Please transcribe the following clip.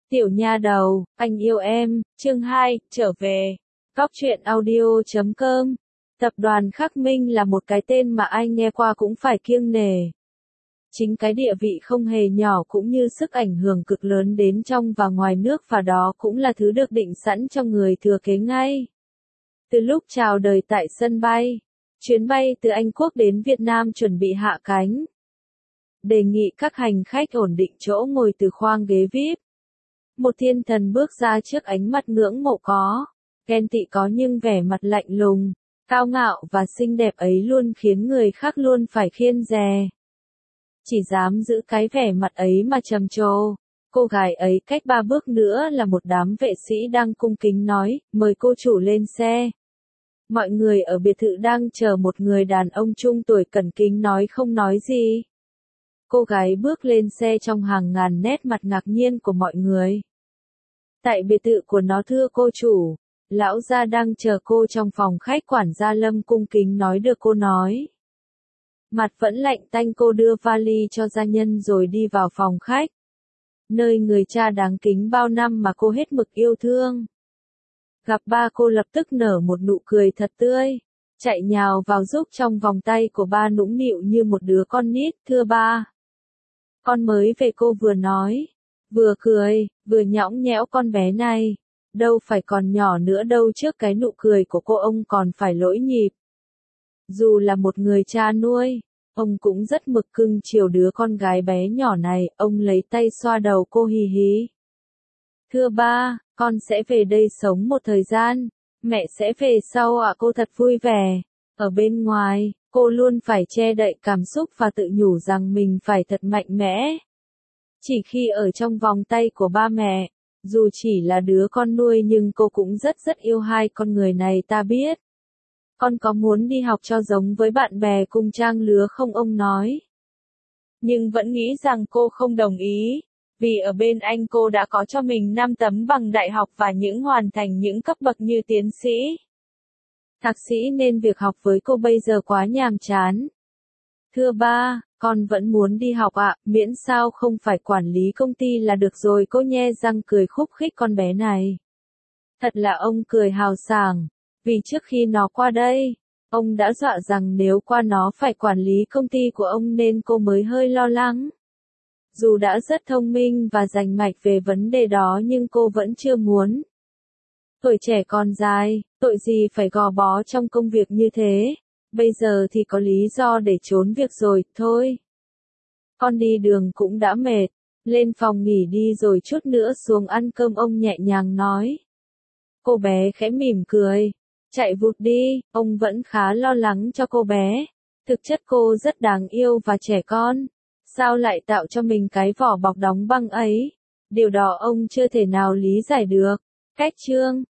Tiểu nha đầu, anh yêu em, chương 2, trở về. Cóc truyện audio.com. Tập đoàn Khắc Minh là một cái tên mà ai nghe qua cũng phải kiêng nể. Chính cái địa vị không hề nhỏ cũng như sức ảnh hưởng cực lớn đến trong và ngoài nước, và đó cũng là thứ được định sẵn cho người thừa kế ngay. Từ lúc chào đời tại sân bay, chuyến bay từ Anh Quốc đến Việt Nam chuẩn bị hạ cánh. Đề nghị các hành khách ổn định chỗ ngồi từ khoang ghế VIP. Một thiên thần bước ra trước ánh mắt ngưỡng mộ có, ghen tị có nhưng vẻ mặt lạnh lùng, cao ngạo và xinh đẹp ấy luôn khiến người khác luôn phải khiêng dè. Chỉ dám giữ cái vẻ mặt ấy mà trầm trồ. Cô gái ấy cách 3 bước nữa là một đám vệ sĩ đang cung kính nói, mời cô chủ lên xe. Mọi người ở biệt thự đang chờ một người đàn ông trung tuổi cẩn kính nói không nói gì. Cô gái bước lên xe trong hàng ngàn nét mặt ngạc nhiên của mọi người. Tại biệt thự của nó thưa cô chủ, lão gia đang chờ cô trong phòng khách, quản gia Lâm cung kính nói được cô nói. Mặt vẫn lạnh tanh cô đưa vali cho gia nhân rồi đi vào phòng khách. Nơi người cha đáng kính bao năm mà cô hết mực yêu thương. Gặp ba cô lập tức nở một nụ cười thật tươi, chạy nhào vào giúp trong vòng tay của ba nũng nịu như một đứa con nít, thưa ba. Con mới về, cô vừa nói, vừa cười, vừa nhõng nhẽo con bé này. Đâu phải còn nhỏ nữa đâu, trước cái nụ cười của cô ông còn phải lỗi nhịp. Dù là một người cha nuôi, ông cũng rất mực cưng chiều đứa con gái bé nhỏ này, ông lấy tay xoa đầu cô hì hí. Thưa ba, con sẽ về đây sống một thời gian, mẹ sẽ về sau ạ. Cô thật vui vẻ. Ở bên ngoài, cô luôn phải che đậy cảm xúc và tự nhủ rằng mình phải thật mạnh mẽ. Chỉ khi ở trong vòng tay của ba mẹ, dù chỉ là đứa con nuôi nhưng cô cũng rất yêu hai con người này. Ta biết. Con có muốn đi học cho giống với bạn bè cùng trang lứa không, ông nói. Nhưng vẫn nghĩ rằng cô không đồng ý, vì ở bên anh cô đã có cho mình 5 tấm bằng đại học và hoàn thành những cấp bậc như tiến sĩ, thạc sĩ, nên việc học với cô bây giờ quá nhàm chán. Thưa ba, con vẫn muốn đi học ạ, miễn sao không phải quản lý công ty là được rồi. Cô nhe răng cười khúc khích con bé này. Thật là ông cười hào sảng, vì trước khi nó qua đây, ông đã dọa rằng nếu qua nó phải quản lý công ty của ông nên cô mới hơi lo lắng. Dù đã rất thông minh và rành mạch về vấn đề đó nhưng cô vẫn chưa muốn. Tuổi trẻ còn dài, tội gì phải gò bó trong công việc như thế, bây giờ thì có lý do để trốn việc rồi, thôi. Con đi đường cũng đã mệt, lên phòng nghỉ đi rồi chút nữa xuống ăn cơm, ông nhẹ nhàng nói. Cô bé khẽ mỉm cười, chạy vụt đi, ông vẫn khá lo lắng cho cô bé. Thực chất cô rất đáng yêu và trẻ con. Sao lại tạo cho mình cái vỏ bọc đóng băng ấy? Điều đó ông chưa thể nào lý giải được. Cách chương